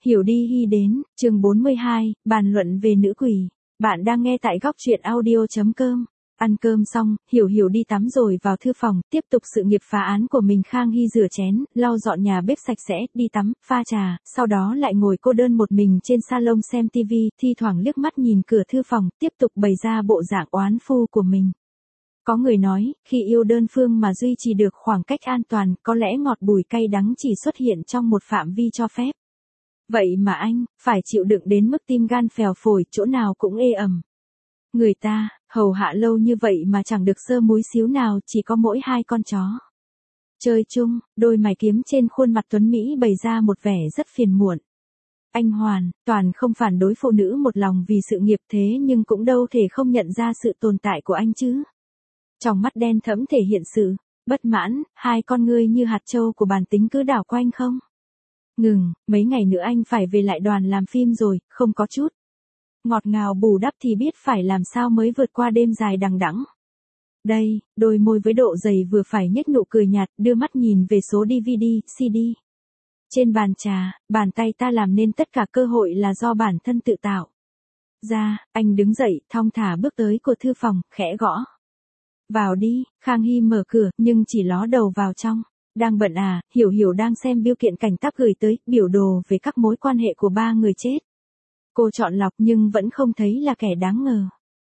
Hiểu đi hy đến, chương 42, bàn luận về nữ quỷ. Bạn đang nghe tại góc truyện audio.com. Ăn cơm xong, Hiểu đi tắm rồi vào thư phòng, tiếp tục sự nghiệp phá án của mình. Khang Hy rửa chén, lau dọn nhà bếp sạch sẽ, đi tắm, pha trà, sau đó lại ngồi cô đơn một mình trên salon xem TV, thi thoảng liếc mắt nhìn cửa thư phòng, tiếp tục bày ra bộ dạng oán phu của mình. Có người nói, khi yêu đơn phương mà duy trì được khoảng cách an toàn, có lẽ ngọt bùi cay đắng chỉ xuất hiện trong một phạm vi cho phép. Vậy mà anh, phải chịu đựng đến mức tim gan phèo phổi, chỗ nào cũng ê ẩm. Người ta, hầu hạ lâu như vậy mà chẳng được sơ múi xíu nào, chỉ có mỗi 2 con chó. Chơi chung, đôi mày kiếm trên khuôn mặt tuấn Mỹ bày ra một vẻ rất phiền muộn. Anh Hoàn, toàn không phản đối phụ nữ một lòng vì sự nghiệp thế nhưng cũng đâu thể không nhận ra sự tồn tại của anh chứ. Trong mắt đen thẫm thể hiện sự bất mãn, 2 con ngươi như hạt châu của bản tính cứ đảo quanh không ngừng, mấy ngày nữa anh phải về lại đoàn làm phim rồi, không có chút ngọt ngào bù đắp thì biết phải làm sao mới vượt qua đêm dài đằng đẵng. Đây, đôi môi với độ dày vừa phải nhếch nụ cười nhạt, đưa mắt nhìn về số DVD, CD. Trên bàn trà, bàn tay ta làm nên tất cả cơ hội là do bản thân tự tạo ra. Anh đứng dậy, thong thả bước tới của thư phòng, khẽ gõ. Vào đi, Khang Hy mở cửa, nhưng chỉ ló đầu vào trong. Đang bận à? Hiểu đang xem biêu kiện cảnh tác gửi tới, biểu đồ về các mối quan hệ của 3 người chết. Cô chọn lọc nhưng vẫn không thấy là kẻ đáng ngờ.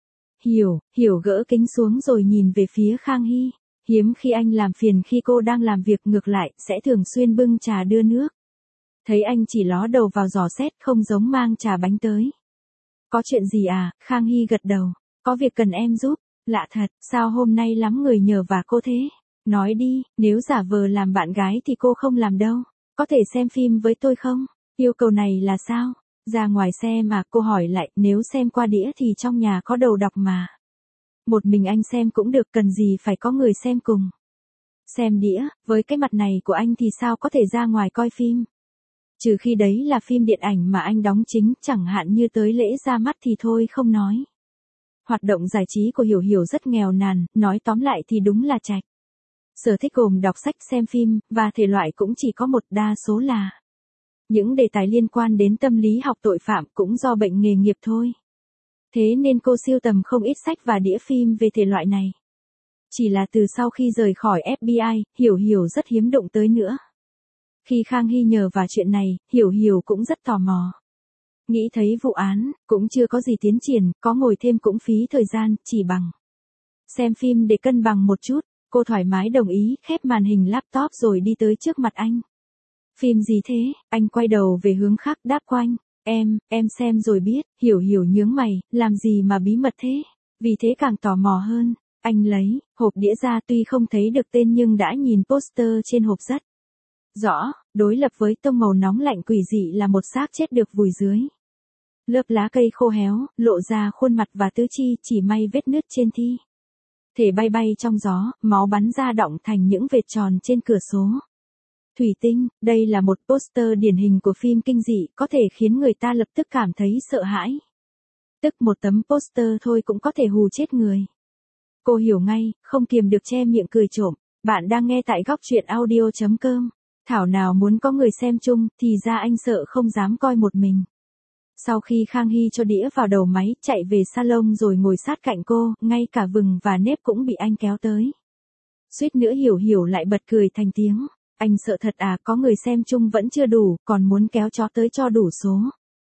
Hiểu gỡ kính xuống rồi nhìn về phía Khang Hy. Hiếm khi anh làm phiền khi cô đang làm việc, ngược lại, sẽ thường xuyên bưng trà đưa nước. Thấy anh chỉ ló đầu vào dò xét, không giống mang trà bánh tới. Có chuyện gì à? Khang Hy gật đầu. Có việc cần em giúp. Lạ thật, sao hôm nay lắm người nhờ vả cô thế? Nói đi, nếu giả vờ làm bạn gái thì cô không làm đâu. Có thể xem phim với tôi không? Yêu cầu này là sao? Ra ngoài xe mà, cô hỏi lại, nếu xem qua đĩa thì trong nhà có đầu đọc mà. Một mình anh xem cũng được, cần gì phải có người xem cùng. Xem đĩa, với cái mặt này của anh thì sao có thể ra ngoài coi phim? Trừ khi đấy là phim điện ảnh mà anh đóng chính, chẳng hạn như tới lễ ra mắt thì thôi không nói. Hoạt động giải trí của Hiểu rất nghèo nàn, nói tóm lại thì đúng là chạch. Sở thích gồm đọc sách, xem phim, và thể loại cũng chỉ có một, đa số là những đề tài liên quan đến tâm lý học, tội phạm, cũng do bệnh nghề nghiệp thôi. Thế nên cô sưu tầm không ít sách và đĩa phim về thể loại này. Chỉ là từ sau khi rời khỏi FBI, Hiểu rất hiếm đụng tới nữa. Khi Khang Hy nhờ vào chuyện này, Hiểu cũng rất tò mò. Nghĩ thấy vụ án, cũng chưa có gì tiến triển, có ngồi thêm cũng phí thời gian, chỉ bằng xem phim để cân bằng một chút. Cô thoải mái đồng ý, khép màn hình laptop rồi đi tới trước mặt anh. Phim gì thế? Anh quay đầu về hướng khác, đáp quanh. Em xem rồi biết. Hiểu nhướng mày, làm gì mà bí mật thế? Vì thế càng tò mò hơn. Anh lấy hộp đĩa ra, tuy không thấy được tên nhưng đã nhìn poster trên hộp rất rõ. Đối lập với tông màu nóng lạnh quỷ dị là một xác chết được vùi dưới lớp lá cây khô héo, lộ ra khuôn mặt và tứ chi, chỉ may vết nứt trên thi thể bay trong gió, máu bắn ra đọng thành những vệt tròn trên cửa sổ thủy tinh. Đây là một poster điển hình của phim kinh dị, có thể khiến người ta lập tức cảm thấy sợ hãi. Tức một tấm poster thôi cũng có thể hù chết người. Cô hiểu ngay, không kiềm được che miệng cười trộm. Bạn đang nghe tại góc truyện audio.com. Thảo nào muốn có người xem chung, thì ra anh sợ không dám coi một mình. Sau khi Khang Hy cho đĩa vào đầu máy, chạy về salon rồi ngồi sát cạnh cô, ngay cả vừng và nếp cũng bị anh kéo tới. Suýt nữa Hiểu lại bật cười thành tiếng. Anh sợ thật à? Có người xem chung vẫn chưa đủ, còn muốn kéo chó tới cho đủ số.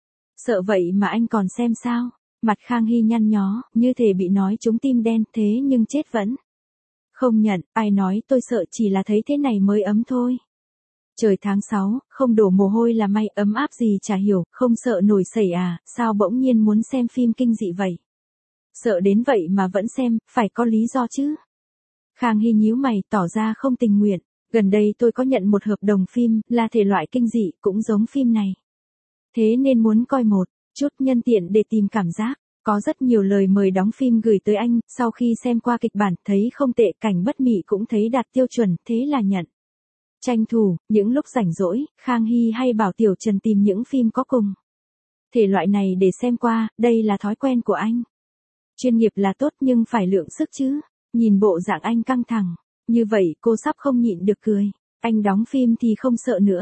Sợ vậy mà anh còn xem sao? Mặt Khang Hy nhăn nhó, như thể bị nói trúng tim đen, thế nhưng chết vẫn không nhận. Ai nói tôi sợ, chỉ là thấy thế này mới ấm thôi. Trời tháng 6, không đổ mồ hôi là may, ấm áp gì chả hiểu, không sợ nổi sẩy à? Sao bỗng nhiên muốn xem phim kinh dị vậy? Sợ đến vậy mà vẫn xem, phải có lý do chứ. Khang Hy nhíu mày, tỏ ra không tình nguyện. Gần đây tôi có nhận một hợp đồng phim, là thể loại kinh dị, cũng giống phim này. Thế nên muốn coi một chút nhân tiện để tìm cảm giác. Có rất nhiều lời mời đóng phim gửi tới anh, sau khi xem qua kịch bản, thấy không tệ, cảnh bất mị cũng thấy đạt tiêu chuẩn, thế là nhận. Tranh thủ, những lúc rảnh rỗi, Khang Hy hay bảo Tiểu Trần tìm những phim có cùng thể loại này để xem qua, đây là thói quen của anh. Chuyên nghiệp là tốt nhưng phải lượng sức chứ. Nhìn bộ dạng anh căng thẳng như vậy, cô sắp không nhịn được cười. Anh đóng phim thì không sợ nữa.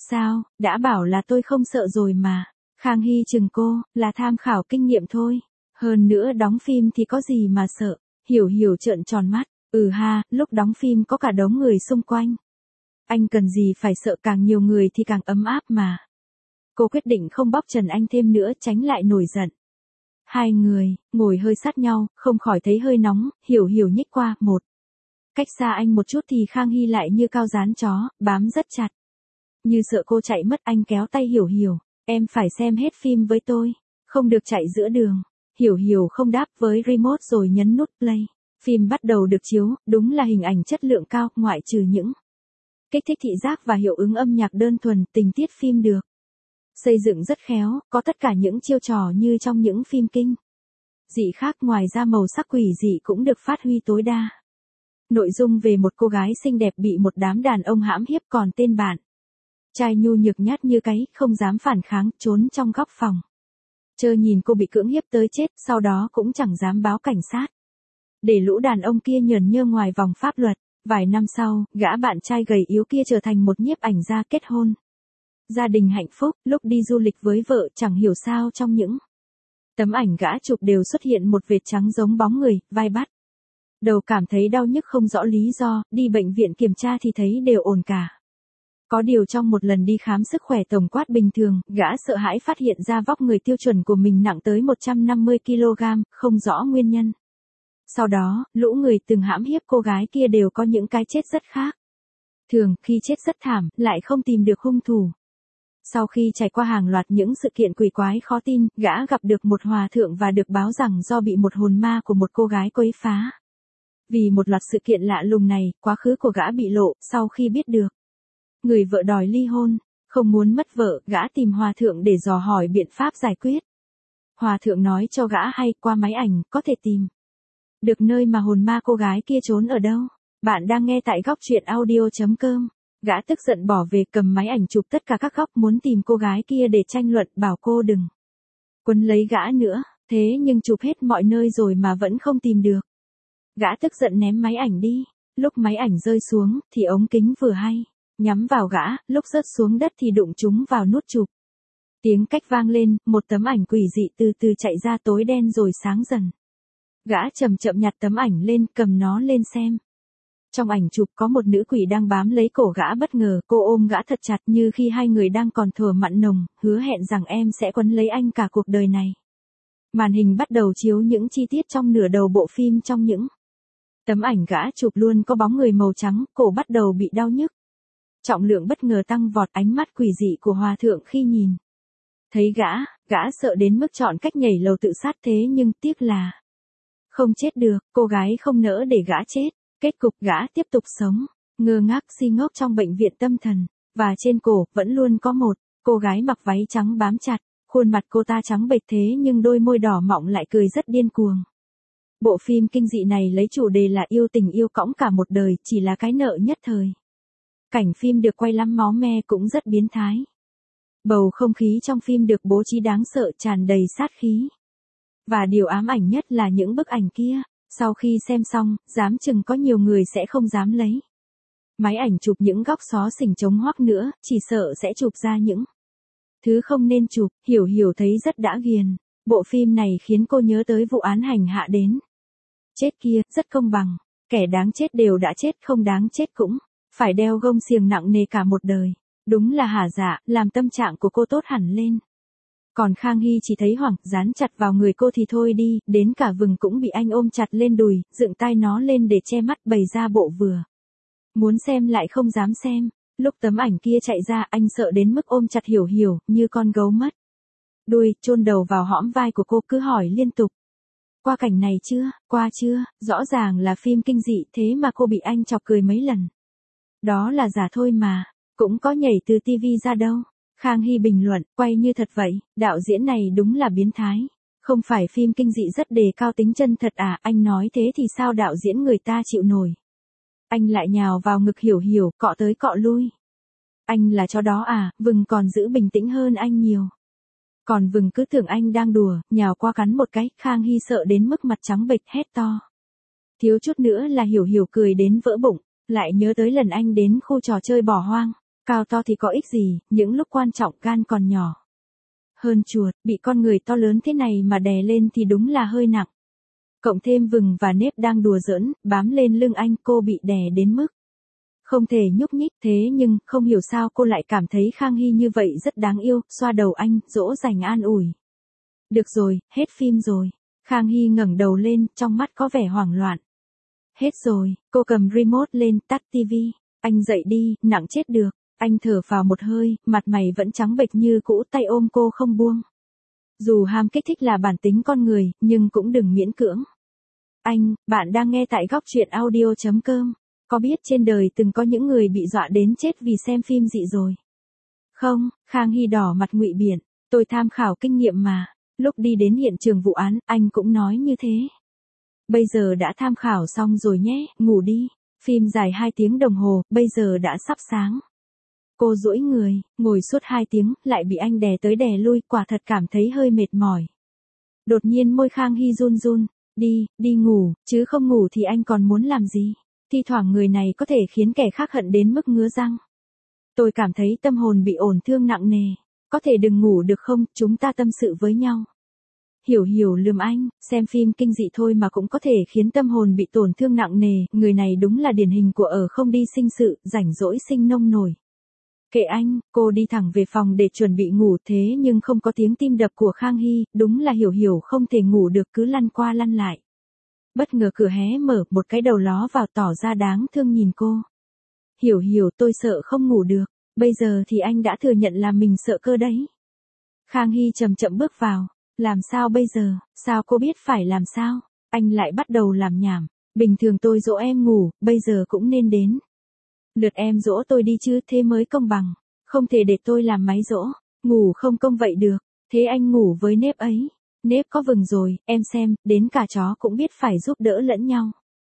Sao, đã bảo là tôi không sợ rồi mà. Khang Hy chừng cô, là tham khảo kinh nghiệm thôi. Hơn nữa đóng phim thì có gì mà sợ. Hiểu Hiểu trợn tròn mắt. Ừ ha, lúc đóng phim có cả đống người xung quanh. Anh cần gì phải sợ, càng nhiều người thì càng ấm áp mà. Cô quyết định không bóc trần anh thêm nữa, tránh lại nổi giận. Hai người, ngồi hơi sát nhau, không khỏi thấy hơi nóng, Hiểu Hiểu nhích qua, một. Cách xa anh một chút thì Khang Hy lại như cao dán chó, bám rất chặt. Như sợ cô chạy mất, anh kéo tay Hiểu Hiểu. Em phải xem hết phim với tôi. Không được chạy giữa đường. Hiểu Hiểu không đáp với remote rồi nhấn nút play. Phim bắt đầu được chiếu, đúng là hình ảnh chất lượng cao, ngoại trừ những kích thích thị giác và hiệu ứng âm nhạc đơn thuần, tình tiết phim được xây dựng rất khéo, có tất cả những chiêu trò như trong những phim kinh dị khác, ngoài ra màu sắc quỷ dị cũng được phát huy tối đa. Nội dung về một cô gái xinh đẹp bị một đám đàn ông hãm hiếp, còn tên bạn trai nhu nhược nhát như cái, không dám phản kháng, trốn trong góc phòng. Chơ nhìn cô bị cưỡng hiếp tới chết, sau đó cũng chẳng dám báo cảnh sát. Để lũ đàn ông kia nhởn nhơ ngoài vòng pháp luật. Vài năm sau, gã bạn trai gầy yếu kia trở thành một nhiếp ảnh gia, kết hôn. Gia đình hạnh phúc, lúc đi du lịch với vợ, chẳng hiểu sao trong những tấm ảnh gã chụp đều xuất hiện một vệt trắng giống bóng người, vai bắt đầu cảm thấy đau nhức không rõ lý do, đi bệnh viện kiểm tra thì thấy đều ổn cả. Có điều trong một lần đi khám sức khỏe tổng quát bình thường, gã sợ hãi phát hiện ra vóc người tiêu chuẩn của mình nặng tới 150 kg, không rõ nguyên nhân. Sau đó, lũ người từng hãm hiếp cô gái kia đều có những cái chết rất khác. Thường, khi chết rất thảm, lại không tìm được hung thủ. Sau khi trải qua hàng loạt những sự kiện quỷ quái khó tin, gã gặp được một hòa thượng và được báo rằng do bị một hồn ma của một cô gái quấy phá. Vì một loạt sự kiện lạ lùng này, quá khứ của gã bị lộ, sau khi biết được người vợ đòi ly hôn, không muốn mất vợ, gã tìm hòa thượng để dò hỏi biện pháp giải quyết. Hòa thượng nói cho gã hay, qua máy ảnh, có thể tìm được nơi mà hồn ma cô gái kia trốn ở đâu. Bạn đang nghe tại góc truyện audio.com. Gã tức giận bỏ về, cầm máy ảnh chụp tất cả các góc, muốn tìm cô gái kia để tranh luận, bảo cô đừng quấn lấy gã nữa. Thế nhưng chụp hết mọi nơi rồi mà vẫn không tìm được. Gã tức giận ném máy ảnh đi. Lúc máy ảnh rơi xuống, thì ống kính vừa hay nhắm vào gã, lúc rớt xuống đất thì đụng trúng vào nút chụp. Tiếng cách vang lên, một tấm ảnh quỷ dị từ từ chạy ra, tối đen rồi sáng dần. Gã chậm chậm nhặt tấm ảnh lên, cầm nó lên xem. Trong ảnh chụp có một nữ quỷ đang bám lấy cổ gã, bất ngờ cô ôm gã thật chặt như khi hai người đang còn thuở mặn nồng, hứa hẹn rằng em sẽ quấn lấy anh cả cuộc đời này. Màn hình bắt đầu chiếu những chi tiết trong nửa đầu bộ phim, trong những tấm ảnh gã chụp luôn có bóng người màu trắng, cổ bắt đầu bị đau nhức. Trọng lượng bất ngờ tăng vọt, ánh mắt quỷ dị của hòa thượng khi nhìn thấy gã sợ đến mức chọn cách nhảy lầu tự sát, thế nhưng tiếc là không chết được, cô gái không nỡ để gã chết. Kết cục gã tiếp tục sống, ngơ ngác si ngốc trong bệnh viện tâm thần, và trên cổ vẫn luôn có một cô gái mặc váy trắng bám chặt, khuôn mặt cô ta trắng bệch thế nhưng đôi môi đỏ mọng lại cười rất điên cuồng. Bộ phim kinh dị này lấy chủ đề là yêu tình yêu cõng cả một đời, chỉ là cái nợ nhất thời. Cảnh phim được quay lắm máu me, cũng rất biến thái. Bầu không khí trong phim được bố trí đáng sợ, tràn đầy sát khí. Và điều ám ảnh nhất là những bức ảnh kia. Sau khi xem xong, dám chừng có nhiều người sẽ không dám lấy máy ảnh chụp những góc xó xỉnh trống hoác nữa, chỉ sợ sẽ chụp ra những thứ không nên chụp. Hiểu Hiểu thấy rất đã ghiền. Bộ phim này khiến cô nhớ tới vụ án hành hạ đến chết kia, rất công bằng. Kẻ đáng chết đều đã chết, không đáng chết cũng phải đeo gông xiềng nặng nề cả một đời. Đúng là hả dạ, làm tâm trạng của cô tốt hẳn lên. Còn Khang Hy chỉ thấy hoảng, dán chặt vào người cô thì thôi đi, đến cả vừng cũng bị anh ôm chặt lên đùi, dựng tai nó lên để che mắt, bày ra bộ vừa muốn xem lại không dám xem. Lúc tấm ảnh kia chạy ra, anh sợ đến mức ôm chặt Hiểu Hiểu, như con gấu mất đuôi, chôn đầu vào hõm vai của cô, cứ hỏi liên tục. Qua cảnh này chưa, qua chưa, rõ ràng là phim kinh dị, thế mà cô bị anh chọc cười mấy lần. Đó là giả thôi mà, cũng có nhảy từ tivi ra đâu. Khang Hy bình luận, quay như thật vậy, đạo diễn này đúng là biến thái. Không phải phim kinh dị rất đề cao tính chân thật à, anh nói thế thì sao đạo diễn người ta chịu nổi. Anh lại nhào vào ngực Hiểu Hiểu, cọ tới cọ lui. Anh là chó đó à, vừng còn giữ bình tĩnh hơn anh nhiều. Còn vừng cứ tưởng anh đang đùa, nhào qua cắn một cái, Khang Hy sợ đến mức mặt trắng bệch, hét to. Thiếu chút nữa là Hiểu Hiểu cười đến vỡ bụng, lại nhớ tới lần anh đến khu trò chơi bỏ hoang. Cao to thì có ích gì, những lúc quan trọng gan còn nhỏ. Hơn chuột, bị con người to lớn thế này mà đè lên thì đúng là hơi nặng. Cộng thêm vừng và nếp đang đùa giỡn, bám lên lưng anh, cô bị đè đến mức không thể nhúc nhích, thế nhưng không hiểu sao cô lại cảm thấy Khang Hy như vậy rất đáng yêu, xoa đầu anh, dỗ dành an ủi. Được rồi, hết phim rồi. Khang Hy ngẩng đầu lên, trong mắt có vẻ hoảng loạn. Hết rồi, cô cầm remote lên, tắt tivi. Anh dậy đi, nặng chết được. Anh thở phào một hơi, mặt mày vẫn trắng bệch như cũ, tay ôm cô không buông. Dù ham kích thích là bản tính con người, nhưng cũng đừng miễn cưỡng. Bạn đang nghe tại góc truyện audio.com. Có biết trên đời từng có những người bị dọa đến chết vì xem phim dị rồi? Không, Khang Hy đỏ mặt ngụy biện, tôi tham khảo kinh nghiệm mà. Lúc đi đến hiện trường vụ án, anh cũng nói như thế. Bây giờ đã tham khảo xong rồi nhé, ngủ đi. Phim dài 2 tiếng đồng hồ, bây giờ đã sắp sáng. Cô duỗi người, ngồi suốt 2 tiếng, lại bị anh đè tới đè lui, quả thật cảm thấy hơi mệt mỏi. Đột nhiên môi Khang Hy run run. Đi ngủ, chứ không ngủ thì anh còn muốn làm gì? Thi thoảng người này có thể khiến kẻ khác hận đến mức ngứa răng. Tôi cảm thấy tâm hồn bị tổn thương nặng nề. Có thể đừng ngủ được không, chúng ta tâm sự với nhau. Hiểu Hiểu lườm anh, xem phim kinh dị thôi mà cũng có thể khiến tâm hồn bị tổn thương nặng nề, người này đúng là điển hình của ở không đi sinh sự, rảnh rỗi sinh nông nổi. Kệ anh, cô đi thẳng về phòng để chuẩn bị ngủ, thế nhưng không có tiếng tim đập của Khang Hy, đúng là Hiểu Hiểu không thể ngủ được, cứ lăn qua lăn lại. Bất ngờ cửa hé mở, một cái đầu ló vào tỏ ra đáng thương nhìn cô. Hiểu Hiểu, tôi sợ không ngủ được, bây giờ thì anh đã thừa nhận là mình sợ cơ đấy. Khang Hy chậm chậm bước vào, làm sao bây giờ, sao cô biết phải làm sao? Anh lại bắt đầu làm nhảm, bình thường tôi dỗ em ngủ, bây giờ cũng nên đến lượt em dỗ tôi đi chứ, thế mới công bằng, không thể để tôi làm máy dỗ, ngủ không công vậy được, thế anh ngủ với nếp ấy. Nếp có vừng rồi, em xem, đến cả chó cũng biết phải giúp đỡ lẫn nhau.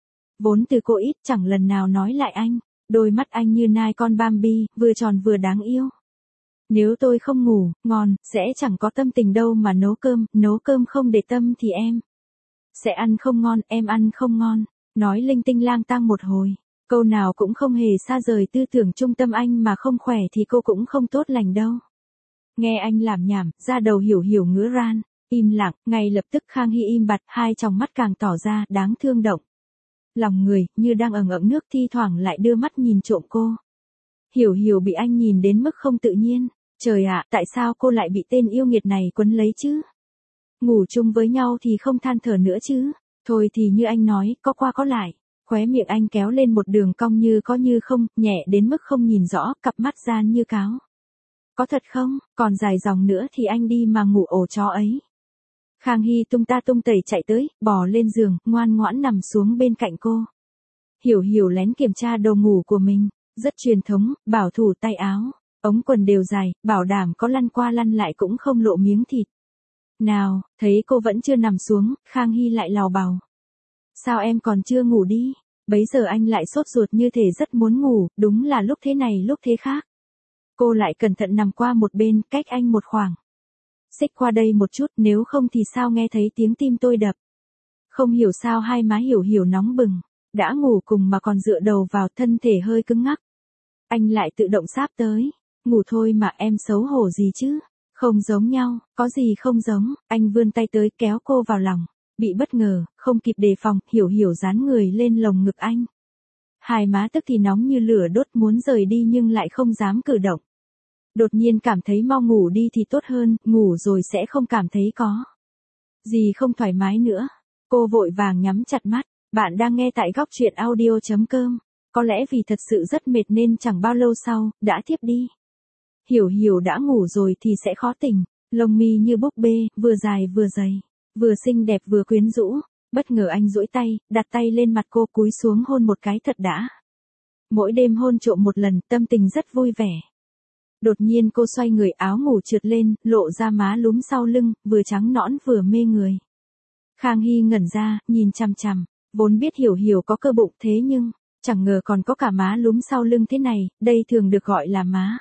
Vốn từ cô ít chẳng lần nào nói lại anh, đôi mắt anh như nai con Bambi, vừa tròn vừa đáng yêu. Nếu tôi không ngủ, ngon, sẽ chẳng có tâm tình đâu mà nấu cơm không để tâm thì em sẽ ăn không ngon, em ăn không ngon. Nói linh tinh lang tang một hồi, câu nào cũng không hề xa rời tư tưởng trung tâm anh, mà không khỏe thì cô cũng không tốt lành đâu. Nghe anh làm nhảm, da đầu Hiểu Hiểu ngứa ran. Im lặng, ngay lập tức Khang Hy im bặt, hai tròng mắt càng tỏ ra đáng thương động. Lòng người, như đang ẩn ẩn nước, thi thoảng lại đưa mắt nhìn trộm cô. Hiểu Hiểu bị anh nhìn đến mức không tự nhiên. Trời ạ, tại sao cô lại bị tên yêu nghiệt này quấn lấy chứ? Ngủ chung với nhau thì không than thở nữa chứ? Thôi thì như anh nói, có qua có lại. Khóe miệng anh kéo lên một đường cong như có như không, nhẹ đến mức không nhìn rõ, cặp mắt gian như cáo. Có thật không, còn dài dòng nữa thì anh đi mà ngủ ổ chó ấy. Khang Hy tung ta tung tẩy chạy tới, bò lên giường, ngoan ngoãn nằm xuống bên cạnh cô. Hiểu Hiểu lén kiểm tra đồ ngủ của mình, rất truyền thống, bảo thủ, tay áo, ống quần đều dài, bảo đảm có lăn qua lăn lại cũng không lộ miếng thịt. Nào, thấy cô vẫn chưa nằm xuống, Khang Hy lại lào bào. Sao em còn chưa ngủ đi? Bấy giờ anh lại sốt ruột như thể rất muốn ngủ, đúng là lúc thế này lúc thế khác. Cô lại cẩn thận nằm qua một bên, cách anh một khoảng. Xích qua đây một chút, nếu không thì sao nghe thấy tiếng tim tôi đập. Không hiểu sao hai má Hiểu Hiểu nóng bừng, đã ngủ cùng mà còn dựa đầu vào, thân thể hơi cứng ngắc. Anh lại tự động sáp tới, ngủ thôi mà em xấu hổ gì chứ, không giống nhau, có gì không giống, anh vươn tay tới kéo cô vào lòng, bị bất ngờ, không kịp đề phòng, Hiểu Hiểu dán người lên lồng ngực anh. Hai má tức thì nóng như lửa đốt, muốn rời đi nhưng lại không dám cử động. Đột nhiên cảm thấy mau ngủ đi thì tốt hơn, ngủ rồi sẽ không cảm thấy có gì không thoải mái nữa. Cô vội vàng nhắm chặt mắt. Bạn đang nghe tại góc truyện audio.com. Có lẽ vì thật sự rất mệt nên chẳng bao lâu sau, đã thiếp đi. Hiểu Hiểu đã ngủ rồi thì sẽ khó tỉnh. Lông mi như búp bê, vừa dài vừa dày, vừa xinh đẹp vừa quyến rũ. Bất ngờ anh duỗi tay, đặt tay lên mặt cô, cúi xuống hôn một cái thật đã. Mỗi đêm hôn trộm một lần, tâm tình rất vui vẻ. Đột nhiên cô xoay người, áo ngủ trượt lên, lộ ra má lúm sau lưng, vừa trắng nõn vừa mê người. Khang Hy ngẩn ra, nhìn chằm chằm, vốn biết Hiểu Hiểu có cơ bụng, thế nhưng chẳng ngờ còn có cả má lúm sau lưng thế này, đây thường được gọi là má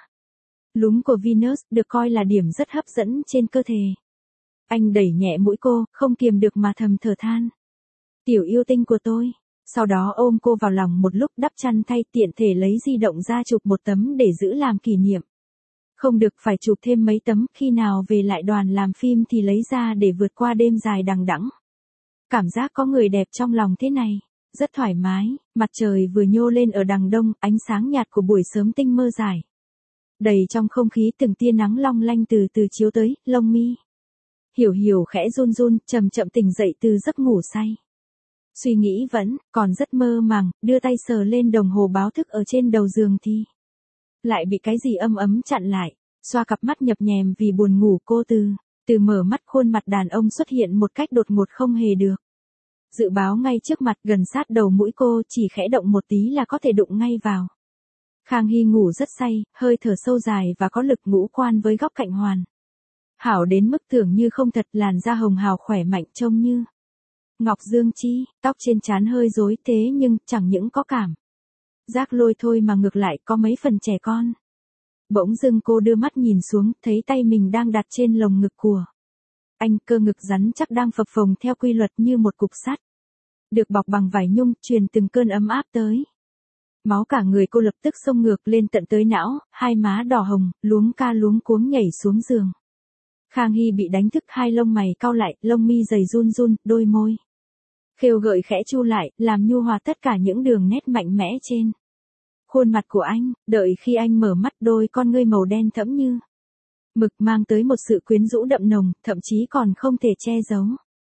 lúm của Venus, được coi là điểm rất hấp dẫn trên cơ thể. Anh đẩy nhẹ mũi cô, không kiềm được mà thầm thở than. Tiểu yêu tinh của tôi, Sau đó ôm cô vào lòng một lúc đắp chăn thay, tiện thể lấy di động ra chụp một tấm để giữ làm kỷ niệm. Không được phải chụp thêm mấy tấm, khi nào về lại đoàn làm phim thì lấy ra để vượt qua đêm dài đằng đẵng. Cảm giác có người đẹp trong lòng thế này, rất thoải mái, mặt trời vừa nhô lên ở đằng đông, ánh sáng nhạt của buổi sớm tinh mơ dài. Đầy trong không khí từng tia nắng long lanh từ từ chiếu tới, lông mi. Hiểu Hiểu khẽ run run, chậm chậm tỉnh dậy từ giấc ngủ say. Suy nghĩ vẫn còn rất mơ màng, đưa tay sờ lên đồng hồ báo thức ở trên đầu giường thì lại bị cái gì ấm ấm chặn lại. Xoa cặp mắt nhập nhèm vì buồn ngủ, cô từ mở mắt, khuôn mặt đàn ông xuất hiện một cách đột ngột không hề được dự báo ngay trước mặt, gần sát đầu mũi cô, chỉ khẽ động một tí là có thể đụng ngay vào. Khang Hy ngủ rất say, hơi thở sâu dài và có lực, ngũ quan với góc cạnh hoàn hảo đến mức tưởng như không thật, làn da hồng hào khỏe mạnh trông như ngọc dương chi, tóc trên trán hơi rối thế nhưng chẳng những có cảm giác lôi thôi mà ngược lại có mấy phần trẻ con. Bỗng dưng cô đưa mắt nhìn xuống, thấy tay mình đang đặt trên lồng ngực của anh, cơ ngực rắn chắc đang phập phồng theo quy luật như một cục sắt, được bọc bằng vải nhung, truyền từng cơn ấm áp tới. Máu cả người cô lập tức xông ngược lên tận tới não, hai má đỏ hồng, luống ca luống cuống nhảy xuống giường. Khang Hy bị đánh thức, hai lông mày cau lại, lông mi dày run run, đôi môi khêu gợi khẽ chu lại, làm nhu hòa tất cả những đường nét mạnh mẽ trên khuôn mặt của anh. Đợi khi anh mở mắt, đôi con ngươi màu đen thẫm như mực mang tới một sự quyến rũ đậm nồng, thậm chí còn không thể che giấu.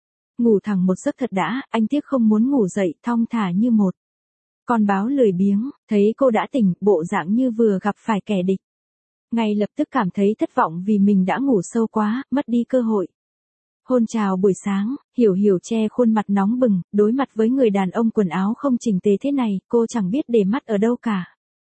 Ngủ thẳng một giấc thật đã, anh tiếc không muốn ngủ dậy, thong thả như một con báo lười biếng. Thấy cô đã tỉnh, bộ dạng như vừa gặp phải kẻ địch, ngay lập tức cảm thấy thất vọng vì mình đã ngủ sâu quá, mất đi cơ hội hôn chào buổi sáng. Hiểu Hiểu che khuôn mặt nóng bừng, đối mặt với người đàn ông quần áo không chỉnh tề thế này, cô chẳng biết để mắt ở đâu cả.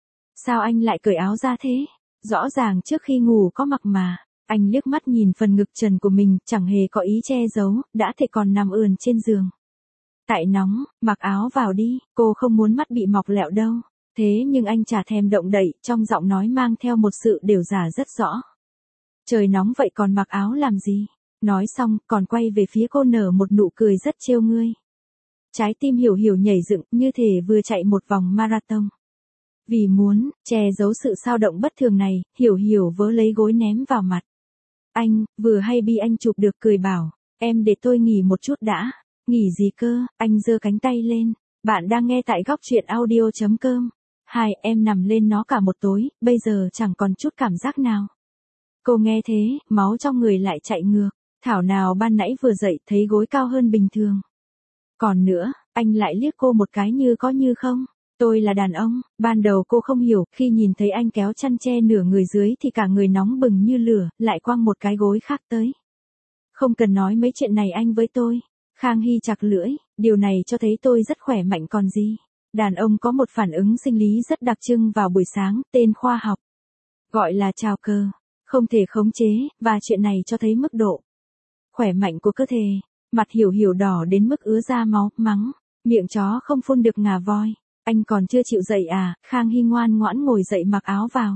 Sao anh lại cởi áo ra thế? Rõ ràng trước khi ngủ có mặc mà. Anh liếc mắt nhìn phần ngực trần của mình, chẳng hề có ý che giấu, đã thể còn nằm ườn trên giường. Tại nóng, mặc áo vào đi, cô không muốn mắt bị mọc lẹo đâu. Thế nhưng anh chả thèm động đậy, trong giọng nói mang theo một sự đều giả rất rõ. Trời nóng vậy còn mặc áo làm gì? Nói xong, còn quay về phía cô nở một nụ cười rất trêu ngươi. Trái tim Hiểu Hiểu nhảy dựng, như thể vừa chạy một vòng marathon. Vì muốn che giấu sự sao động bất thường này, Hiểu Hiểu vớ lấy gối ném vào mặt anh, vừa hay bị anh chụp được, cười bảo, em để tôi nghỉ một chút đã. Nghỉ gì cơ? Anh giơ cánh tay lên. Bạn đang nghe tại góc truyện audio.com. Em nằm lên nó cả một tối, bây giờ chẳng còn chút cảm giác nào. Cô nghe thế, máu trong người lại chạy ngược. Thảo nào ban nãy vừa dậy thấy gối cao hơn bình thường. Còn nữa, anh lại liếc cô một cái như có như không. Tôi là đàn ông. Ban đầu cô không hiểu, khi nhìn thấy anh kéo chăn che nửa người dưới thì cả người nóng bừng như lửa, lại quăng một cái gối khác tới. Không cần nói mấy chuyện này anh với tôi. Khang Hy chặt lưỡi, điều này cho thấy tôi rất khỏe mạnh còn gì. Đàn ông có một phản ứng sinh lý rất đặc trưng vào buổi sáng, tên khoa học gọi là trào cơ, không thể khống chế, và chuyện này cho thấy mức độ khỏe mạnh của cơ thể. Mặt Hiểu Hiểu đỏ đến mức ứa ra máu, mắng, miệng chó không phun được ngà voi. Anh còn chưa chịu dậy à? Khang Hy ngoan ngoãn ngồi dậy mặc áo vào.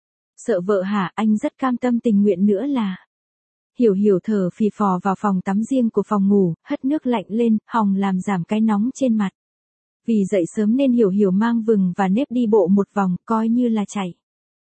Sợ vợ hả? Anh rất cam tâm tình nguyện nữa là. Hiểu Hiểu thở phì phò vào phòng tắm riêng của phòng ngủ, hất nước lạnh lên, hòng làm giảm cái nóng trên mặt. Vì dậy sớm nên Hiểu Hiểu mang vừng và nếp đi bộ một vòng, coi như là chạy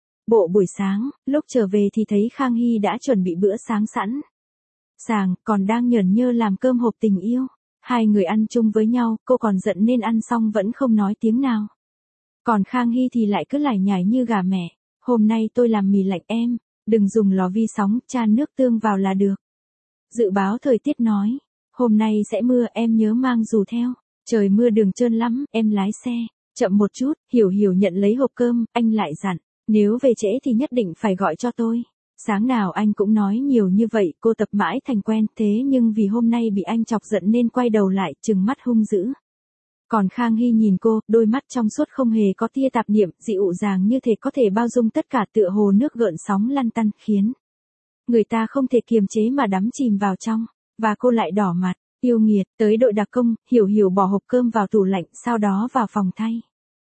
bộ buổi sáng. Lúc trở về thì thấy Khang Hy đã chuẩn bị bữa sáng sẵn sàng, còn đang nhởn nhơ làm cơm hộp tình yêu. Hai người ăn chung với nhau, cô còn giận nên ăn xong vẫn không nói tiếng nào. Còn Khang Hy thì lại cứ lải nhải như gà mẹ. Hôm nay tôi làm mì lạnh em, đừng dùng lò vi sóng, chan nước tương vào là được. Dự báo thời tiết nói, hôm nay sẽ mưa, em nhớ mang dù theo. Trời mưa đường trơn lắm, em lái xe chậm một chút. Hiểu Hiểu nhận lấy hộp cơm, anh lại dặn, nếu về trễ thì nhất định phải gọi cho tôi. Sáng nào anh cũng nói nhiều như vậy, cô tập mãi thành quen, thế nhưng vì hôm nay bị anh chọc giận nên quay đầu lại, trừng mắt hung dữ. Còn Khang Hy nhìn cô, đôi mắt trong suốt không hề có tia tạp niệm, dịu dàng như thể có thể bao dung tất cả, tựa hồ nước gợn sóng lăn tăn, khiến người ta không thể kiềm chế mà đắm chìm vào trong. Và cô lại đỏ mặt, yêu nghiệt. Tới đội đặc công, Hiểu Hiểu bỏ hộp cơm vào tủ lạnh, sau đó vào phòng thay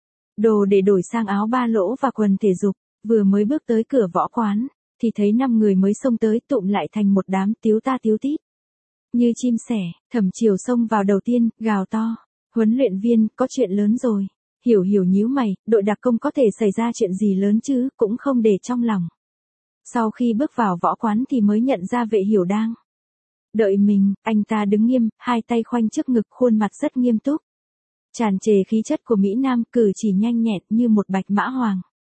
đồ để đổi sang áo ba lỗ và quần thể dục. Vừa mới bước tới cửa võ quán thì thấy 5 người mới xông tới, tụm lại thành một đám tíu ta tíu tít như chim sẻ. Thẩm Chiều xông vào đầu tiên, gào to, Huấn luyện viên, có chuyện lớn rồi. Hiểu Hiểu nhíu mày, đội đặc công có thể xảy ra chuyện gì lớn chứ, cũng không để trong lòng. Sau khi bước vào võ quán thì mới nhận ra Vệ Hiểu đang đợi mình, anh ta đứng nghiêm, hai tay khoanh trước ngực, khuôn mặt rất nghiêm túc. Tràn trề khí chất của Mỹ Nam, cử chỉ nhanh nhẹn như một bạch mã hoàng.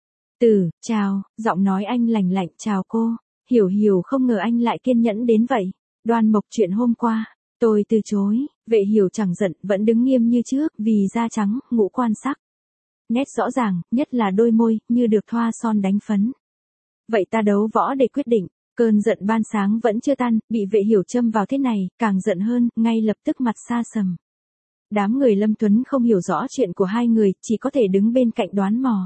Chào, giọng nói anh lành lạnh, chào cô. Hiểu Hiểu không ngờ anh lại kiên nhẫn đến vậy. Đoan Mộc, chuyện hôm qua, tôi từ chối. Vệ Hiểu chẳng giận, vẫn đứng nghiêm như trước, vì da trắng, ngũ quan sắc. Nét rõ ràng, nhất là đôi môi, như được thoa son đánh phấn. Vậy ta đấu võ để quyết định. Cơn giận ban sáng vẫn chưa tan, bị Vệ Hiểu châm vào thế này, càng giận hơn, ngay lập tức mặt xa sầm. Đám người Lâm Tuấn không hiểu rõ chuyện của hai người, chỉ có thể đứng bên cạnh đoán mò.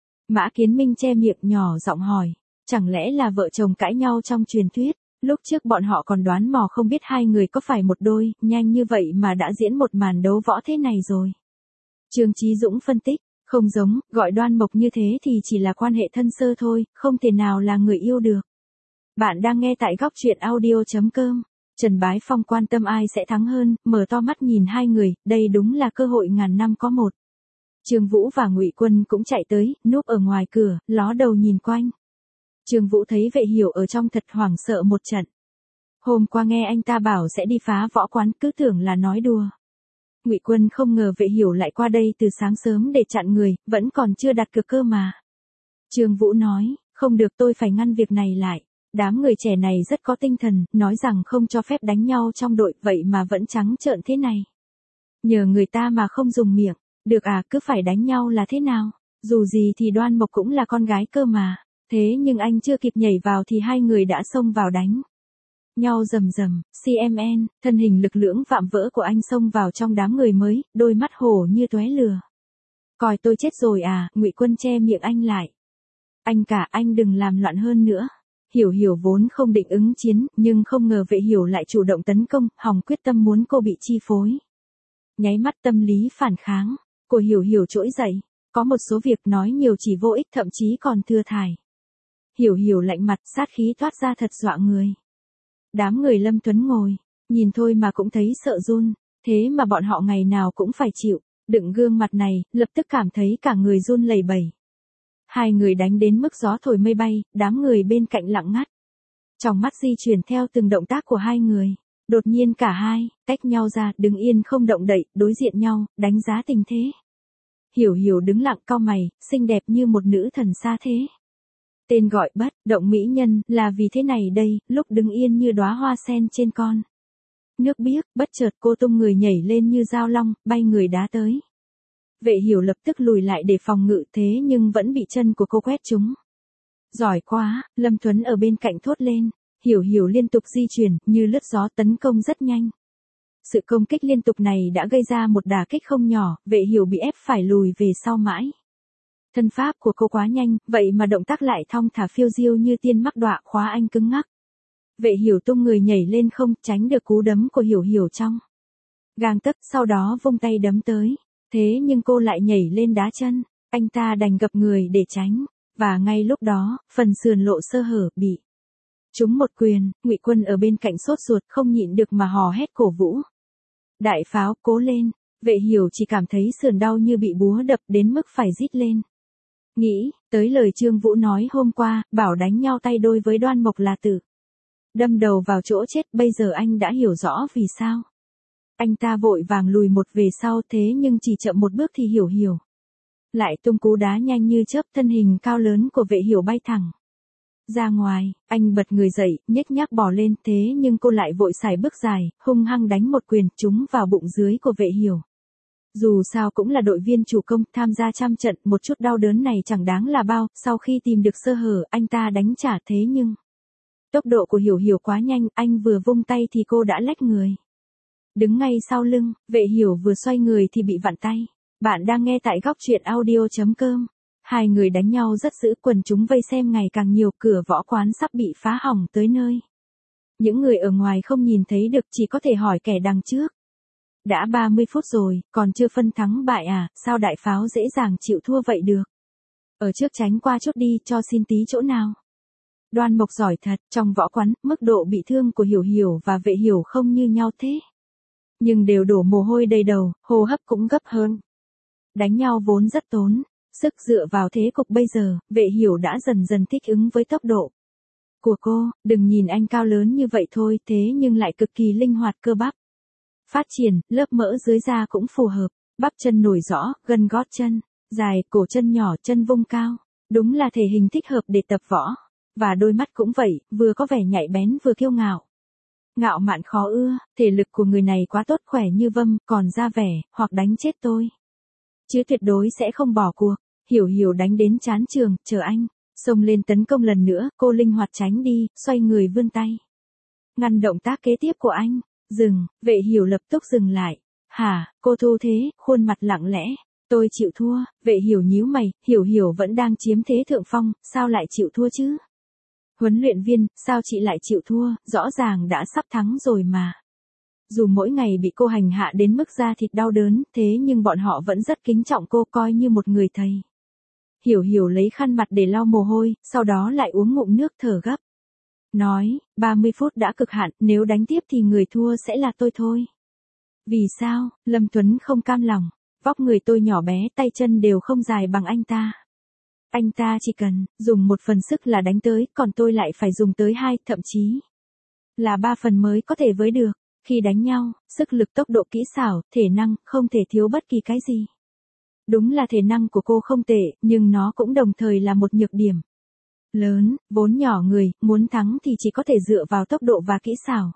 Mã Kiến Minh che miệng nhỏ giọng hỏi, chẳng lẽ là vợ chồng cãi nhau trong truyền thuyết? Lúc trước bọn họ còn đoán mò không biết hai người có phải một đôi, nhanh như vậy mà đã diễn một màn đấu võ thế này rồi. Trương Chí Dũng phân tích, không giống, gọi Đoan Mộc như thế thì chỉ là quan hệ thân sơ thôi, không thể nào là người yêu được. Bạn đang nghe tại góc truyện audio.com. Trần Bái Phong quan tâm ai sẽ thắng hơn, mở to mắt nhìn hai người, đây đúng là cơ hội ngàn năm có một. Trương Vũ và Ngụy Quân cũng chạy tới, núp ở ngoài cửa, ló đầu nhìn quanh. Trương Vũ thấy Vệ Hiểu ở trong thật hoảng sợ một trận. Hôm qua nghe anh ta bảo sẽ đi phá võ quán, cứ tưởng là nói đùa. Ngụy Quân không ngờ Vệ Hiểu lại qua đây từ sáng sớm để chặn người, vẫn còn chưa đặt cược cơ mà. Trương Vũ nói, không được, tôi phải ngăn việc này lại. Đám người trẻ này rất có tinh thần, nói rằng không cho phép đánh nhau trong đội, vậy mà vẫn trắng trợn thế này. Nhờ người ta mà không dùng miệng, được à, cứ phải đánh nhau là thế nào? Dù gì thì Đoan Mộc cũng là con gái cơ mà. Thế nhưng anh chưa kịp nhảy vào thì hai người đã xông vào đánh nhau rầm rầm. CMN, thân hình lực lưỡng vạm vỡ của anh xông vào trong đám người mới, đôi mắt hổ như tóe lửa. Coi tôi chết rồi à? Ngụy Quân che miệng anh lại. Anh cả, anh đừng làm loạn hơn nữa. Hiểu Hiểu vốn không định ứng chiến, nhưng không ngờ Vệ Hiểu lại chủ động tấn công, hòng quyết tâm muốn cô bị chi phối. Nháy mắt tâm lý phản kháng của Hiểu Hiểu trỗi dậy, có một số việc nói nhiều chỉ vô ích, thậm chí còn thừa thải. Hiểu Hiểu lạnh mặt, sát khí toát ra thật dọa người. Đám người Lâm Tuấn ngồi, nhìn thôi mà cũng thấy sợ run, thế mà bọn họ ngày nào cũng phải chịu, đựng gương mặt này, lập tức cảm thấy cả người run lẩy bẩy. Hai người đánh đến mức gió thổi mây bay, đám người bên cạnh lặng ngắt. Trong mắt di chuyển theo từng động tác của hai người. Đột nhiên cả hai, tách nhau ra, đứng yên không động đậy, đối diện nhau, đánh giá tình thế. Hiểu Hiểu đứng lặng cau mày, xinh đẹp như một nữ thần xa thế. Tên gọi bất động mỹ nhân, là vì thế này đây, lúc đứng yên như đóa hoa sen trên con nước biếc, bất chợt cô tung người nhảy lên như dao long, bay người đá tới. Vệ Hiểu lập tức lùi lại để phòng ngự, thế nhưng vẫn bị chân của cô quét trúng. Giỏi quá, Lâm Tuấn ở bên cạnh thốt lên. Hiểu Hiểu liên tục di chuyển, như lướt gió, tấn công rất nhanh. Sự công kích liên tục này đã gây ra một đả kích không nhỏ, Vệ Hiểu bị ép phải lùi về sau mãi. Thân pháp của cô quá nhanh, vậy mà động tác lại thong thả phiêu diêu như tiên mắc đọa, khóa anh cứng ngắc. Vệ Hiểu tung người nhảy lên không, tránh được cú đấm của Hiểu Hiểu trong gang tấc, sau đó vung tay đấm tới. Thế nhưng cô lại nhảy lên đá chân, anh ta đành gập người để tránh, và ngay lúc đó, phần sườn lộ sơ hở, bị trúng một quyền. Ngụy Quân ở bên cạnh sốt ruột, không nhịn được mà hò hét cổ vũ. Đại pháo, cố lên. Vệ Hiểu chỉ cảm thấy sườn đau như bị búa đập, đến mức phải rít lên. Nghĩ tới lời Trương Vũ nói hôm qua, bảo đánh nhau tay đôi với Đoan Mộc là tự đâm đầu vào chỗ chết, bây giờ anh đã hiểu rõ vì sao. Anh ta vội vàng lùi một về sau, thế nhưng chỉ chậm một bước thì Hiểu Hiểu lại tung cú đá nhanh như chớp, thân hình cao lớn của Vệ Hiểu bay thẳng ra ngoài. Anh bật người dậy, nhếch nhác bò lên, thế nhưng cô lại vội xài bước dài, hung hăng đánh một quyền trúng vào bụng dưới của Vệ Hiểu. Dù sao cũng là đội viên chủ công, tham gia trăm trận, một chút đau đớn này chẳng đáng là bao. Sau khi tìm được sơ hở, anh ta đánh trả, thế nhưng tốc độ của Hiểu Hiểu quá nhanh, anh vừa vung tay thì cô đã lách người đứng ngay sau lưng. Vệ Hiểu vừa xoay người thì bị vặn tay. Bạn đang nghe tại góc truyện audio.com. Hai người đánh nhau rất dữ, quần chúng vây xem ngày càng nhiều, cửa võ quán sắp bị phá hỏng tới nơi. Những người ở ngoài không nhìn thấy được, chỉ có thể hỏi kẻ đằng trước. Đã 30 phút rồi, còn chưa phân thắng bại à, sao đại pháo dễ dàng chịu thua vậy được? Ở trước tránh qua chút đi, cho xin tí chỗ nào. Đoan Mộc giỏi thật, trong võ quán, mức độ bị thương của Hiểu Hiểu và Vệ Hiểu không như nhau thế. nhưng đều đổ mồ hôi đầy đầu, hô hấp cũng gấp hơn. Đánh nhau vốn rất tốn sức, dựa vào thế cục bây giờ, Vệ Hiểu đã dần dần thích ứng với tốc độ của cô. Đừng nhìn anh cao lớn như vậy thôi, thế nhưng lại cực kỳ linh hoạt cơ bắp phát triển, lớp mỡ dưới da cũng phù hợp, bắp chân nổi rõ, gân gót chân dài, cổ chân nhỏ, chân vung cao. Đúng là thể hình thích hợp để tập võ. Và đôi mắt cũng vậy, vừa có vẻ nhạy bén vừa kiêu ngạo. Ngạo mạn khó ưa, thể lực của người này quá tốt, khỏe như vâm, còn ra vẻ, hoặc đánh chết tôi. Chứ tuyệt đối sẽ không bỏ cuộc. Hiểu Hiểu đánh đến chán trường, chờ anh xông lên tấn công lần nữa, cô linh hoạt tránh đi, xoay người vươn tay ngăn động tác kế tiếp của anh. Dừng, Vệ Hiểu lập tức dừng lại. Hả, cô thu thế, khuôn mặt lặng lẽ. Tôi chịu thua. Vệ Hiểu nhíu mày, Hiểu vẫn đang chiếm thế thượng phong, sao lại chịu thua chứ? Huấn luyện viên, sao chị lại chịu thua, rõ ràng đã sắp thắng rồi mà. Dù mỗi ngày bị cô hành hạ đến mức da thịt đau đớn, thế nhưng bọn họ vẫn rất kính trọng cô, coi như một người thầy. Hiểu lấy khăn mặt để lau mồ hôi, sau đó lại uống ngụm nước, thở gấp. Nói, 30 phút đã cực hạn, nếu đánh tiếp thì người thua sẽ là tôi thôi. Vì sao? Lâm Tuấn không cam lòng. Vóc người tôi nhỏ bé, tay chân đều không dài bằng anh ta. Anh ta chỉ cần dùng 1 phần sức là đánh tới, còn tôi lại phải dùng tới 2, thậm chí là 3 phần mới có thể với được. Khi đánh nhau, sức lực, tốc độ, kỹ xảo, thể năng, không thể thiếu bất kỳ cái gì. Đúng là thể năng của cô không tệ, nhưng nó cũng đồng thời là một nhược điểm lớn, vốn nhỏ người, muốn thắng thì chỉ có thể dựa vào tốc độ và kỹ xảo.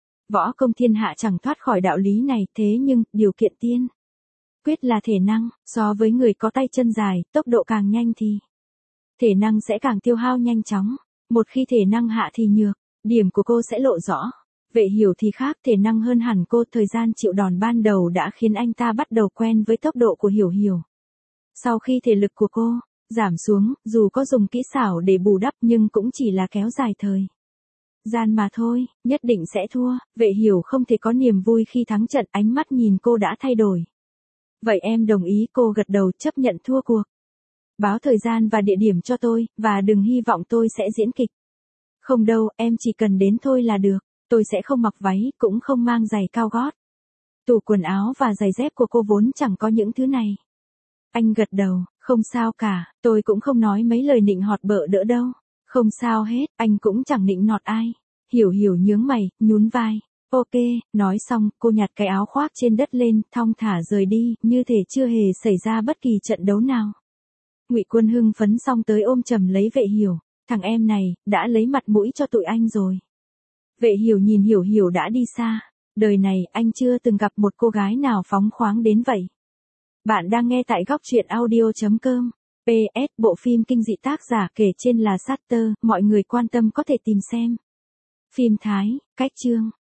Võ công thiên hạ chẳng thoát khỏi đạo lý này, thế nhưng, điều kiện tiên quyết là thể năng, so với người có tay chân dài, tốc độ càng nhanh thì thể năng sẽ càng tiêu hao nhanh chóng. Một khi thể năng hạ thì nhược, điểm của cô sẽ lộ rõ. Vệ Hiểu thì khác, thể năng hơn hẳn cô, thời gian chịu đòn ban đầu đã khiến anh ta bắt đầu quen với tốc độ của Hiểu. Sau khi thể lực của cô giảm xuống, dù có dùng kỹ xảo để bù đắp nhưng cũng chỉ là kéo dài thời gian mà thôi, nhất định sẽ thua. Vệ Hiểu không thể có niềm vui khi thắng trận, ánh mắt nhìn cô đã thay đổi. Vậy em đồng ý, cô gật đầu, chấp nhận thua cuộc. Báo thời gian và địa điểm cho tôi, và đừng hy vọng tôi sẽ diễn kịch. Không đâu, em chỉ cần đến thôi là được. Tôi sẽ không mặc váy, cũng không mang giày cao gót. Tủ quần áo và giày dép của cô vốn chẳng có những thứ này. Anh gật đầu, không sao cả, tôi cũng không nói mấy lời nịnh hót bợ đỡ đâu. Không sao hết, anh cũng chẳng nịnh nọt ai. Hiểu nhướng mày, nhún vai. Ok, nói xong, cô nhặt cái áo khoác trên đất lên, thong thả rời đi, như thể chưa hề xảy ra bất kỳ trận đấu nào. Ngụy Quân hưng phấn xong tới ôm chầm lấy Vệ Hiểu. Thằng em này, đã lấy mặt mũi cho tụi anh rồi. Vệ Hiểu nhìn Hiểu đã đi xa. Đời này, anh chưa từng gặp một cô gái nào phóng khoáng đến vậy. Bạn đang nghe tại góc truyện audio.com. PS, bộ phim kinh dị tác giả kể trên là Shutter, mọi người quan tâm có thể tìm xem. Phim Thái, cách chương.